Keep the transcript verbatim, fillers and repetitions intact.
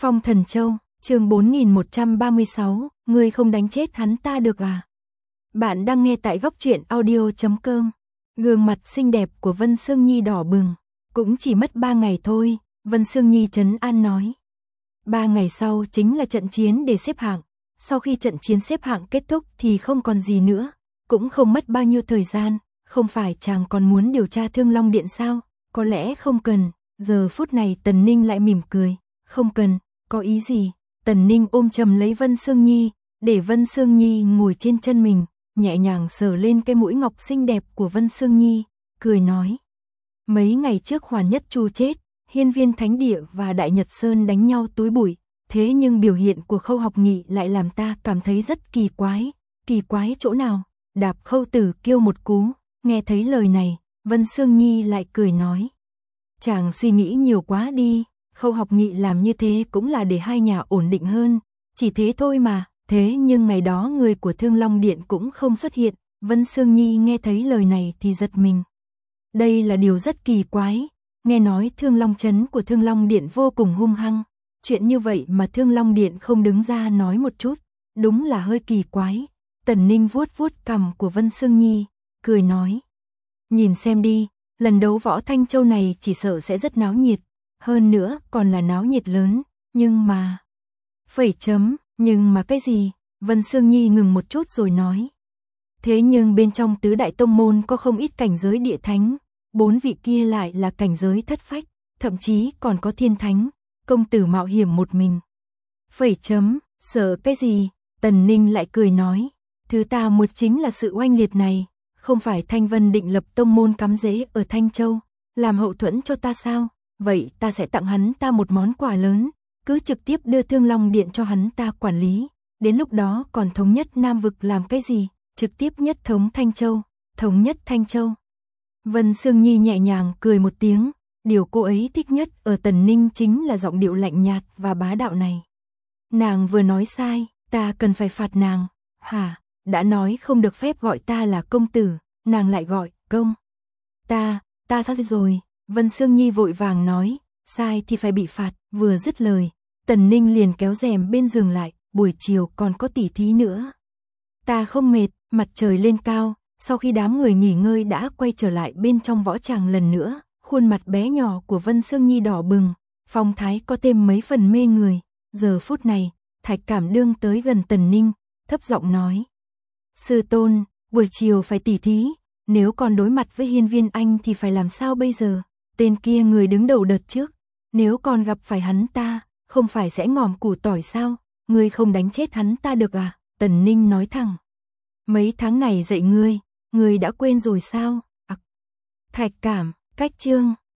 Phong Thần Châu, chương bốn nghìn một trăm ba mươi sáu, ngươi không đánh chết hắn ta được à? Bạn đang nghe tại góc truyện audio chấm com. Gương mặt xinh đẹp của Vân Sương Nhi đỏ bừng, cũng chỉ mất ba ngày thôi, Vân Sương Nhi trấn an nói. Ba ngày sau chính là trận chiến để xếp hạng, sau khi trận chiến xếp hạng kết thúc thì không còn gì nữa, cũng không mất bao nhiêu thời gian, không phải chàng còn muốn điều tra Thương Long Điện sao? Có lẽ không cần. Giờ phút này Tần Ninh lại mỉm cười, không cần, có ý gì? Tần Ninh ôm chầm lấy Vân Sương Nhi, để Vân Sương Nhi ngồi trên chân mình, nhẹ nhàng sờ lên cái mũi ngọc xinh đẹp của Vân Sương Nhi, cười nói. Mấy ngày trước Hoàn Nhất Chu chết, Hiên Viên Thánh Địa và Đại Nhật Sơn đánh nhau túi bụi, thế nhưng biểu hiện của Khâu Học Nghị lại làm ta cảm thấy rất kỳ quái. Kỳ quái chỗ nào? Đạp Khâu Tử kêu một cú, nghe thấy lời này, Vân Sương Nhi lại cười nói. Chàng suy nghĩ nhiều quá đi, Khâu Học Nghị làm như thế cũng là để hai nhà ổn định hơn, chỉ thế thôi mà, thế nhưng ngày đó người của Thương Long Điện cũng không xuất hiện, Vân Sương Nhi nghe thấy lời này thì giật mình. Đây là điều rất kỳ quái, nghe nói Thương Long Trấn của Thương Long Điện vô cùng hung hăng, chuyện như vậy mà Thương Long Điện không đứng ra nói một chút, đúng là hơi kỳ quái. Tần Ninh vuốt vuốt cằm của Vân Sương Nhi, cười nói. Nhìn xem đi, lần đấu võ Thanh Châu này chỉ sợ sẽ rất náo nhiệt, hơn nữa còn là náo nhiệt lớn, nhưng mà... Phẩy chấm, nhưng mà cái gì? Vân Sương Nhi ngừng một chút rồi nói. Thế nhưng bên trong tứ đại tông môn có không ít cảnh giới địa thánh, bốn vị kia lại là cảnh giới thất phách, thậm chí còn có thiên thánh, công tử mạo hiểm một mình. Phẩy chấm, sợ cái gì? Tần Ninh lại cười nói. Thứ ta muốn chính là sự oanh liệt này. Không phải Thanh Vân định lập tông môn cắm rễ ở Thanh Châu, làm hậu thuẫn cho ta sao? Vậy ta sẽ tặng hắn ta một món quà lớn, cứ trực tiếp đưa Thương Long Điện cho hắn ta quản lý, đến lúc đó còn thống nhất Nam Vực làm cái gì? Trực tiếp nhất thống Thanh Châu, thống nhất Thanh Châu. Vân Sương Nhi nhẹ nhàng cười một tiếng, điều cô ấy thích nhất ở Tần Ninh chính là giọng điệu lạnh nhạt và bá đạo này. Nàng vừa nói sai, ta cần phải phạt nàng, hả? Đã nói không được phép gọi ta là công tử, nàng lại gọi công. Ta, ta thắt rồi, Vân Sương Nhi vội vàng nói, sai thì phải bị phạt, vừa dứt lời, Tần Ninh liền kéo rèm bên giường lại, buổi chiều còn có tỉ thí nữa. Ta không mệt, mặt trời lên cao, sau khi đám người nghỉ ngơi đã quay trở lại bên trong võ tràng lần nữa, khuôn mặt bé nhỏ của Vân Sương Nhi đỏ bừng, phong thái có thêm mấy phần mê người. Giờ phút này, Thạch Cảm Đương tới gần Tần Ninh, thấp giọng nói. Sư tôn, buổi chiều phải tỉ thí, nếu còn đối mặt với Hiên Viên Anh thì phải làm sao bây giờ? Tên kia người đứng đầu đợt trước, nếu còn gặp phải hắn ta, không phải sẽ ngòm củ tỏi sao? Ngươi không đánh chết hắn ta được à? Tần Ninh nói thẳng. Mấy tháng này dạy ngươi, ngươi đã quên rồi sao? À, Thạch Cảm, cách chương.